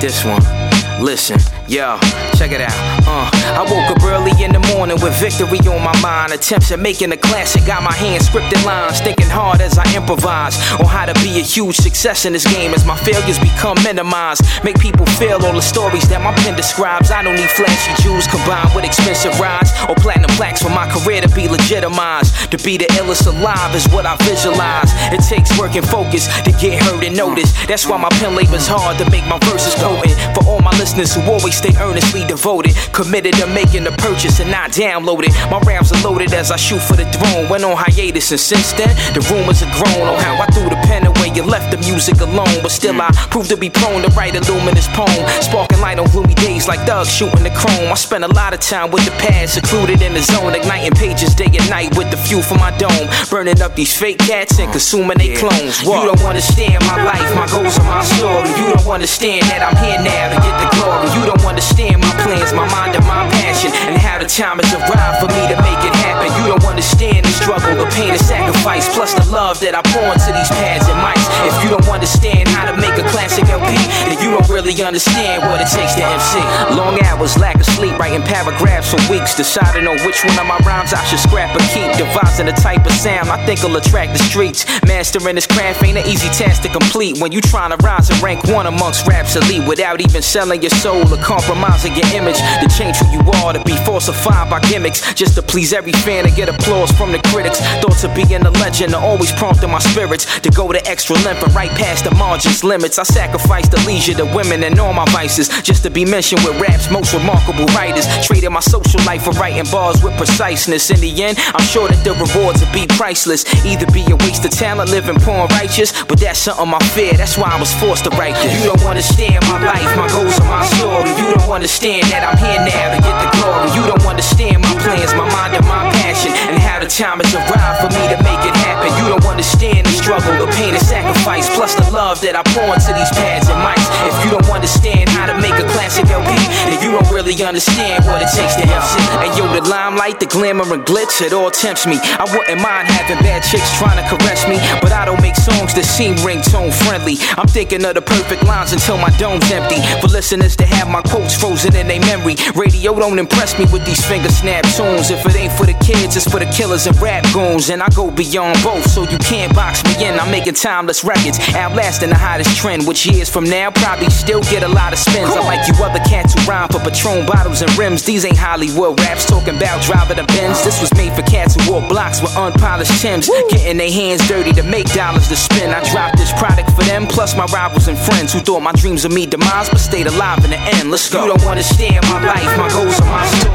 this one. Listen, yo, check it out. I woke up early in the morning with victory on my mind. Attempts at making a classic, got my hands scripted lines. Thinking hard as I improvise on how to be a huge success in this game as my failures become minimized. Make people feel all the stories that my pen describes. I don't need flashy jewels combined with expensive rides or platinum plaques for my career to be legitimized. To be the illest alive is what I visualize. It takes work and focus to get heard and noticed. That's why my pen labors hard to make my verses potent. For all my listeners who always stay earnestly devoted, committed to making the purchase and not downloaded. My rhymes are loaded as I shoot for the throne. Went on hiatus and since then the rumors are grown on how I threw the pen away and left the music alone. But still I proved to be prone to write a luminous poem, sparking light on gloomy days like Doug shooting the chrome. I spent a lot of time with the pad, secluded in the zone, igniting pages day and night with the fuel for my dome, burning up these fake cats and consuming they clones. What? You don't understand my life, my goals and my story. You don't understand that I'm here now to get the glory. You don't understand my plans, my mind and my passion, and how the time has arrived for me to make it happen. You don't understand the struggle, the pain and sacrifice, plus the love that I pour into these pads and mics. If you don't understand how to make a classic LP, then you don't really understand what it takes to MC. Long hours, lack of sleep, writing paragraphs for weeks, deciding on which one of my rhymes I should scrap or keep, devising the type of sound I think will attract the streets. Mastering this craft ain't an easy task to complete when you trying to rise and rank one amongst rap's elite without even selling your soul or compromising your image. To change who you are, to be falsified by gimmicks, just to please every fan and get applause from the critics. Thoughts of being a legend are always prompting my spirits to go the extra length and right past the margins limits. I sacrifice the leisure, the women and all my vices just to be mentioned with rap's most remarkable writers. Traded my social life for writing bars with preciseness. In the end, I'm sure that the rewards will be priceless. Either be a waste of talent, living poor and righteous, but that's something I fear, that's why I was forced to write this. You don't understand my life, my goals and my story. You don't understand that I'm here now to get the glory. You don't understand my plans, my mind and my passion, and how the time has arrived for me to make it happen. You don't understand the struggle, the pain and sacrifice, plus the love that I pour into these pads and mics. If you don't understand how to make a classic LP, then you don't really understand what it takes to MC. And yo, the limelight, the glamour and glitz, it all tempts me. I wouldn't mind having bad chicks trying to caress me, but I don't make songs that seem ringtone friendly. I'm thinking of the perfect lines until my dome's empty, for listeners to have my quotes frozen in their memory. Radio don't impress me with these finger snap tunes. If it ain't for the kids, it's for the killers and rap goons. And I go beyond both, so you can't box me in. I'm making timeless records, outlasting the hottest trend, which years from now probably still get a lot of spins. I like you other cats who rhyme for Patron bottles and rims. These ain't Hollywood raps talking about driving the Benz. This was made for cats who walk blocks with unpolished Timbs, getting their hands dirty to make dollars to spend. I dropped this product for them, plus my rivals and friends who thought my dreams would meet demise but stayed alive in the end. Let's go. You don't understand my life, my goals and my story.